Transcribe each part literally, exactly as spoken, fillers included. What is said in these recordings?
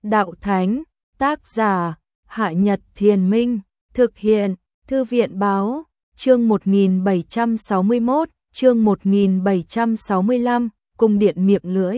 đạo thánh, tác giả, Hạ Nhật Thiền Minh, thực hiện, Thư viện báo, chương một nghìn bảy trăm sáu mươi mốt, chương một nghìn bảy trăm sáu mươi lăm, cung điện miệng lưỡi.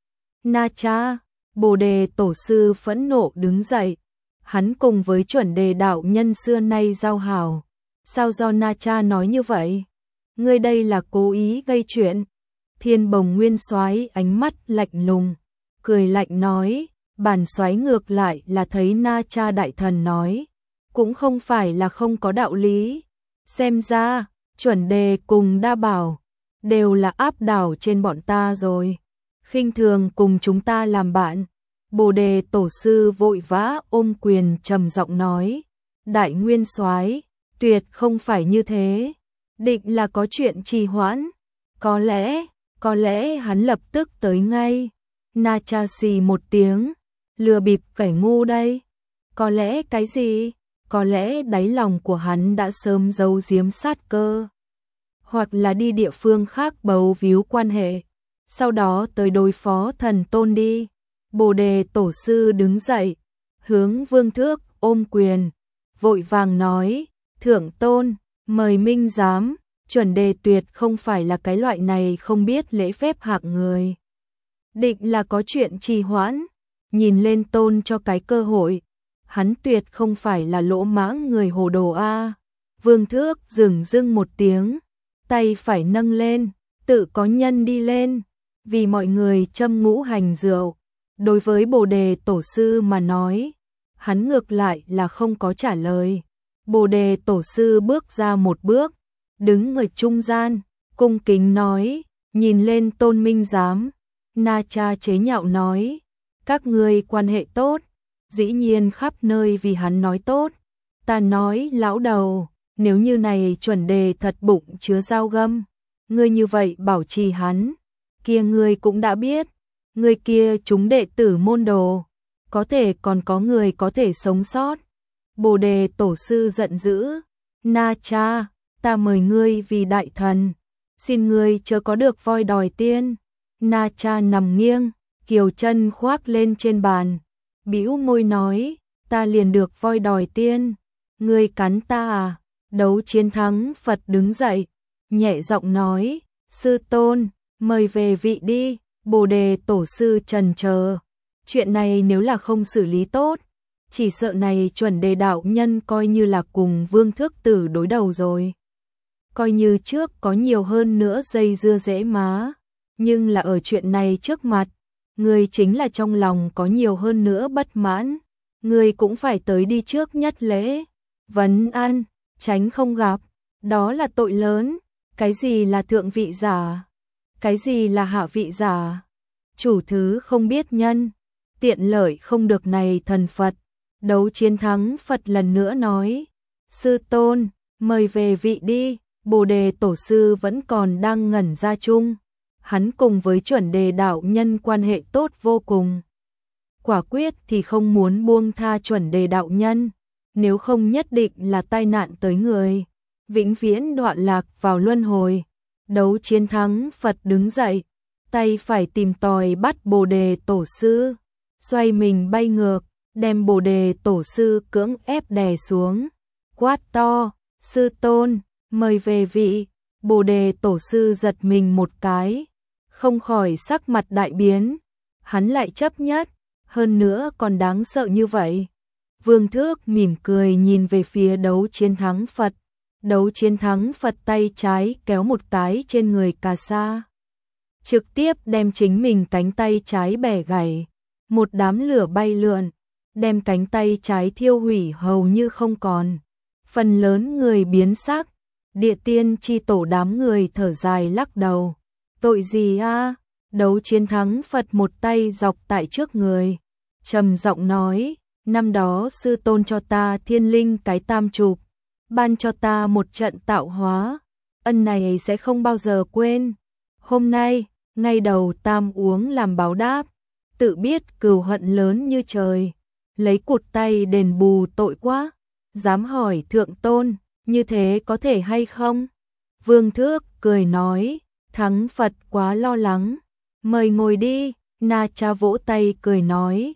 Na Cha, Bồ Đề Tổ sư phẫn nộ đứng dậy, hắn cùng với chuẩn đề đạo nhân xưa nay giao hảo. Sao do Na Cha nói như vậy? Ngươi đây là cố ý gây chuyện. Thiên Bồng Nguyên Soái ánh mắt lạnh lùng, cười lạnh nói, bản soái ngược lại là thấy Na Cha đại thần nói, cũng không phải là không có đạo lý. Xem ra, chuẩn đề cùng đa bảo, đều là áp đảo trên bọn ta rồi. Khinh thường cùng chúng ta làm bạn. Bồ Đề Tổ sư vội vã ôm quyền trầm giọng nói, đại nguyên soái, tuyệt không phải như thế. Định là có chuyện trì hoãn. Có lẽ, có lẽ hắn lập tức tới ngay. Na Cha xì một tiếng, lừa bịp kẻ ngu đây. Có lẽ cái gì? Có lẽ đáy lòng của hắn đã sớm giấu giếm sát cơ. Hoặc là đi địa phương khác bấu víu quan hệ, sau đó tới đối phó thần tôn đi. Bồ Đề Tổ sư đứng dậy, hướng Vương Thước ôm quyền, vội vàng nói, thượng tôn, mời minh giám. Chuẩn đề tuyệt không phải là cái loại này không biết lễ phép hạng người. Định là có chuyện trì hoãn, nhìn lên tôn cho cái cơ hội. Hắn tuyệt không phải là lỗ mãng người hồ đồ a. Vương Thước dừng dưng một tiếng, tay phải nâng lên, tự có nhân đi lên, vì mọi người châm ngũ hành rượu. Đối với Bồ Đề Tổ sư mà nói, hắn ngược lại là không có trả lời. Bồ Đề Tổ sư bước ra một bước, đứng ở trung gian, cung kính nói, nhìn lên tôn minh giám. Na Cha chế nhạo nói, các ngươi quan hệ tốt, dĩ nhiên khắp nơi vì hắn nói tốt. Ta nói lão đầu, nếu như này chuẩn đề thật bụng chứa dao găm, ngươi như vậy bảo trì hắn, kia ngươi cũng đã biết, ngươi kia chúng đệ tử môn đồ, có thể còn có người có thể sống sót. Bồ Đề Tổ sư giận dữ, Na Cha, ta mời ngươi vì đại thần, xin ngươi chớ có được voi đòi tiên. Na Cha nằm nghiêng, kiều chân khoác lên trên bàn, bĩu môi nói, ta liền được voi đòi tiên, ngươi cắn ta à? Đấu Chiến Thắng Phật đứng dậy, nhẹ giọng nói, sư tôn, mời về vị đi. Bồ Đề Tổ sư trần chờ, chuyện này nếu là không xử lý tốt, chỉ sợ này chuẩn đề đạo nhân coi như là cùng Vương Thước Tử đối đầu rồi. Coi như trước có nhiều hơn nữa dây dưa dễ má, nhưng là ở chuyện này trước mặt, người chính là trong lòng có nhiều hơn nữa bất mãn, người cũng phải tới đi trước nhất lễ, vấn an, tránh không gặp, đó là tội lớn. Cái gì là thượng vị giả? Cái gì là hạ vị giả? Chủ thứ không biết nhân, tiện lợi không được này thần Phật. Đấu Chiến Thắng Phật lần nữa nói, sư tôn, mời về vị đi. Bồ Đề Tổ sư vẫn còn đang ngẩn ra chung, hắn cùng với chuẩn đề đạo nhân quan hệ tốt vô cùng. Quả quyết thì không muốn buông tha chuẩn đề đạo nhân, nếu không nhất định là tai nạn tới người, vĩnh viễn đoạn lạc vào luân hồi. Đấu Chiến Thắng Phật đứng dậy, tay phải tìm tòi bắt Bồ Đề Tổ sư, xoay mình bay ngược, đem Bồ Đề Tổ sư cưỡng ép đè xuống, quát to, sư tôn, mời về vị. Bồ Đề Tổ sư giật mình một cái, không khỏi sắc mặt đại biến, hắn lại chấp nhất, hơn nữa còn đáng sợ như vậy. Vương Thước mỉm cười nhìn về phía Đấu Chiến Thắng Phật. Đấu Chiến Thắng Phật tay trái kéo một cái trên người Cà Sa, trực tiếp đem chính mình cánh tay trái bẻ gãy, một đám lửa bay lượn, đem cánh tay trái thiêu hủy hầu như không còn. Phần lớn người biến sắc, Địa Tiên chi tổ đám người thở dài lắc đầu. Tội gì a? Đấu Chiến Thắng Phật một tay dọc tại trước người, trầm giọng nói, năm đó sư tôn cho ta thiên linh cái tam chụp, ban cho ta một trận tạo hóa, ân này sẽ không bao giờ quên. Hôm nay, ngay đầu tam uống làm báo đáp, tự biết cừu hận lớn như trời, lấy cụt tay đền bù tội quá. Dám hỏi thượng tôn, như thế có thể hay không? Vương Thước cười nói, Thắng Phật quá lo lắng, mời ngồi đi. Na Cha vỗ tay cười nói,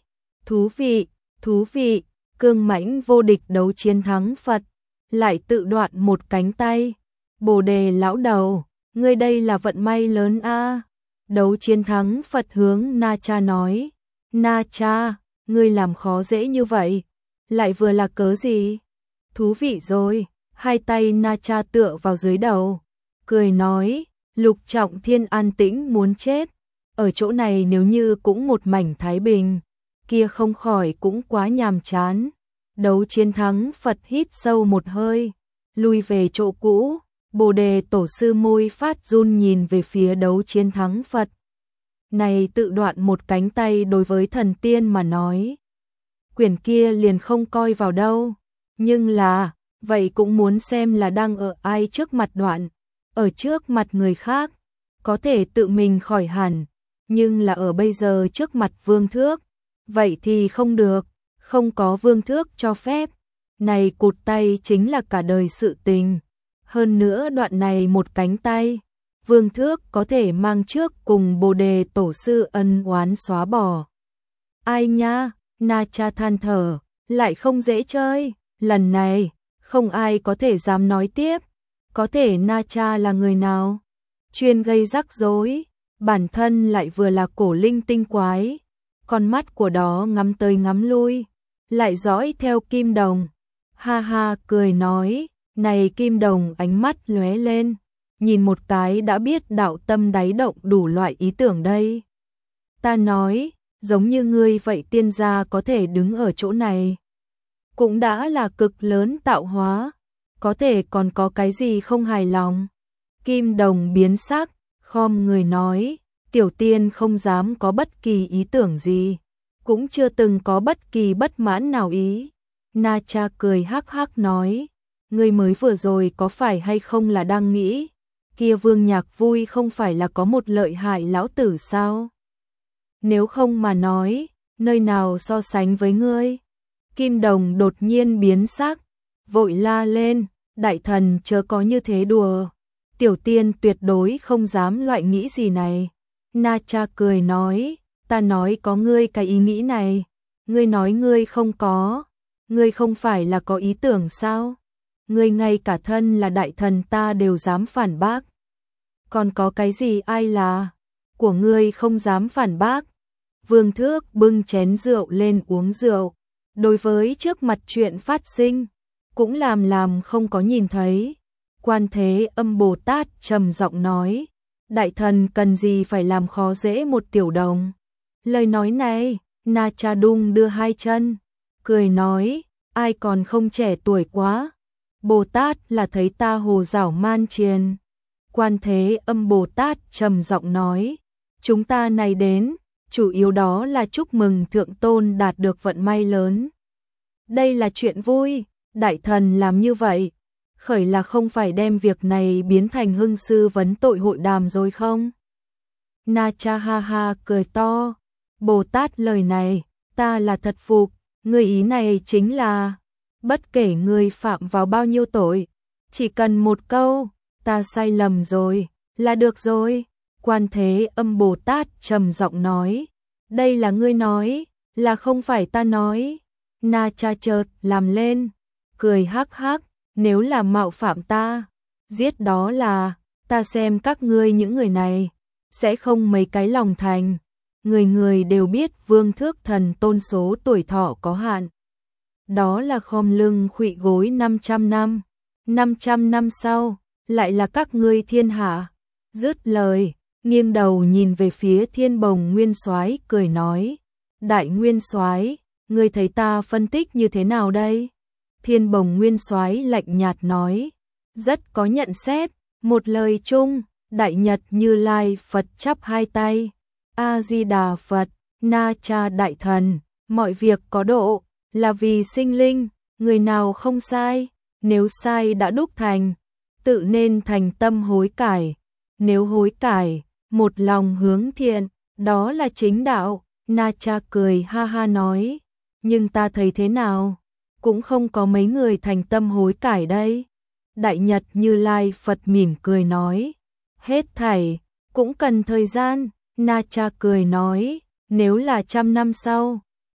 Thú vị, thú vị, cương mãnh vô địch đấu chiến thắng Phật, lại tự đoạn một cánh tay. Bồ đề lão đầu, ngươi đây là vận may lớn a. Đấu chiến thắng Phật hướng Na Cha nói, Na Cha, ngươi làm khó dễ như vậy, lại vừa là cớ gì? Thú vị rồi, hai tay Na Cha tựa vào dưới đầu, cười nói, Lục Trọng Thiên an tĩnh muốn chết, ở chỗ này nếu như cũng một mảnh thái bình, kia không khỏi cũng quá nhàm chán. Đấu chiến thắng Phật hít sâu một hơi, lui về chỗ cũ. Bồ đề tổ sư môi phát run nhìn về phía đấu chiến thắng Phật. Này tự đoạn một cánh tay đối với thần tiên mà nói, quyền kia liền không coi vào đâu. Nhưng là, vậy cũng muốn xem là đang ở ai trước mặt đoạn. Ở trước mặt người khác, có thể tự mình khỏi hẳn. Nhưng là ở bây giờ trước mặt vương thước, vậy thì không được, không có vương thước cho phép. Này cụt tay chính là cả đời sự tình. Hơn nữa đoạn này một cánh tay, vương thước có thể mang trước cùng bồ đề tổ sư ân oán xóa bỏ. Ai nha, Na Cha than thở, lại không dễ chơi, lần này, không ai có thể dám nói tiếp, có thể Na Cha là người nào? Chuyên gây rắc rối, bản thân lại vừa là cổ linh tinh quái, con mắt của đó ngắm tới ngắm lui, lại dõi theo Kim Đồng. Ha ha cười nói, này Kim Đồng ánh mắt lóe lên, nhìn một cái đã biết đạo tâm đáy động đủ loại ý tưởng đây. Ta nói, giống như ngươi vậy tiên gia có thể đứng ở chỗ này, cũng đã là cực lớn tạo hóa, có thể còn có cái gì không hài lòng. Kim Đồng biến sắc, khom người nói, tiểu tiên không dám có bất kỳ ý tưởng gì, cũng chưa từng có bất kỳ bất mãn nào ý. Na Cha cười hắc hắc nói, ngươi mới vừa rồi có phải hay không là đang nghĩ, kia Vương Nhạc Vui không phải là có một lợi hại lão tử sao? Nếu không mà nói, nơi nào so sánh với ngươi? Kim Đồng đột nhiên biến sắc, vội la lên, đại thần chớ có như thế đùa, tiểu tiên tuyệt đối không dám loại nghĩ gì này. Na Cha cười nói, ta nói có ngươi cái ý nghĩ này, ngươi nói ngươi không có, ngươi không phải là có ý tưởng sao? Ngươi ngay cả thân là đại thần ta đều dám phản bác. Còn có cái gì ai là của ngươi không dám phản bác? Vương Thước bưng chén rượu lên uống rượu, đối với trước mặt chuyện phát sinh, cũng làm làm không có nhìn thấy. Quan Thế Âm Bồ Tát trầm giọng nói, đại thần cần gì phải làm khó dễ một tiểu đồng. Lời nói này, Na Cha đung đưa hai chân, cười nói, ai còn không trẻ tuổi quá. Bồ Tát là thấy ta hồ giảo man triền. Quan Thế Âm Bồ Tát trầm giọng nói, chúng ta này đến, chủ yếu đó là chúc mừng thượng tôn đạt được vận may lớn. Đây là chuyện vui, đại thần làm như vậy, khởi là không phải đem việc này biến thành hưng sư vấn tội hội đàm rồi không? Na Cha ha ha cười to, Bồ Tát lời này, ta là thật phục, người ý này chính là, bất kể người phạm vào bao nhiêu tội, chỉ cần một câu, ta sai lầm rồi, là được rồi. Quan Thế Âm Bồ Tát trầm giọng nói, đây là ngươi nói, là không phải ta nói. Na Cha chợt làm lên, cười hắc hắc, nếu là mạo phạm ta, giết đó là, ta xem các ngươi những người này, sẽ không mấy cái lòng thành. Người người đều biết Vương Thước Thần Tôn số tuổi thọ có hạn. Đó là khom lưng khuỵu gối năm trăm năm, năm trăm năm sau, lại là các ngươi thiên hạ. Dứt lời, nghiêng đầu nhìn về phía Thiên Bồng Nguyên Soái cười nói, đại nguyên soái, ngươi thấy ta phân tích như thế nào đây? Thiên Bồng Nguyên Soái lạnh nhạt nói, rất có nhận xét, một lời chung, đại nhật Như Lai Phật chắp hai tay, A Di Đà Phật, Na Cha đại thần, mọi việc có độ, là vì sinh linh, người nào không sai, nếu sai đã đúc thành, tự nên thành tâm hối cải, nếu hối cải, một lòng hướng thiện, đó là chính đạo. Na Cha cười ha ha nói, nhưng ta thấy thế nào, cũng không có mấy người thành tâm hối cải đây. Đại Nhật Như Lai Phật mỉm cười nói, hết thảy, cũng cần thời gian. Na Cha cười nói, nếu là trăm năm sau,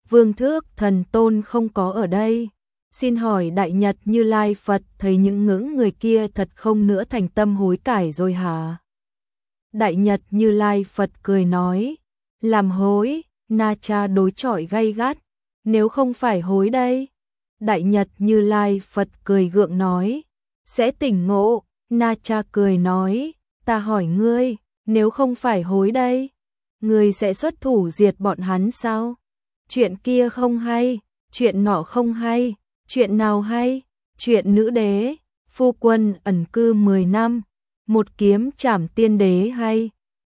Vương Thước Thần Tôn không có ở đây. Xin hỏi Đại Nhật Như Lai Phật thấy những ngưỡng người kia thật không nữa thành tâm hối cải rồi hả? Đại Nhật Như Lai Phật cười nói, làm hối, Na Cha đối chọi gay gắt, nếu không phải hối đây. Đại Nhật Như Lai Phật cười gượng nói, sẽ tỉnh ngộ. Na Cha cười nói, ta hỏi ngươi, nếu không phải hối đây, ngươi sẽ xuất thủ diệt bọn hắn sao? Chuyện kia không hay, chuyện nọ không hay, chuyện nào hay? Chuyện nữ đế, phu quân ẩn cư mười năm, một kiếm trảm tiên đế hay?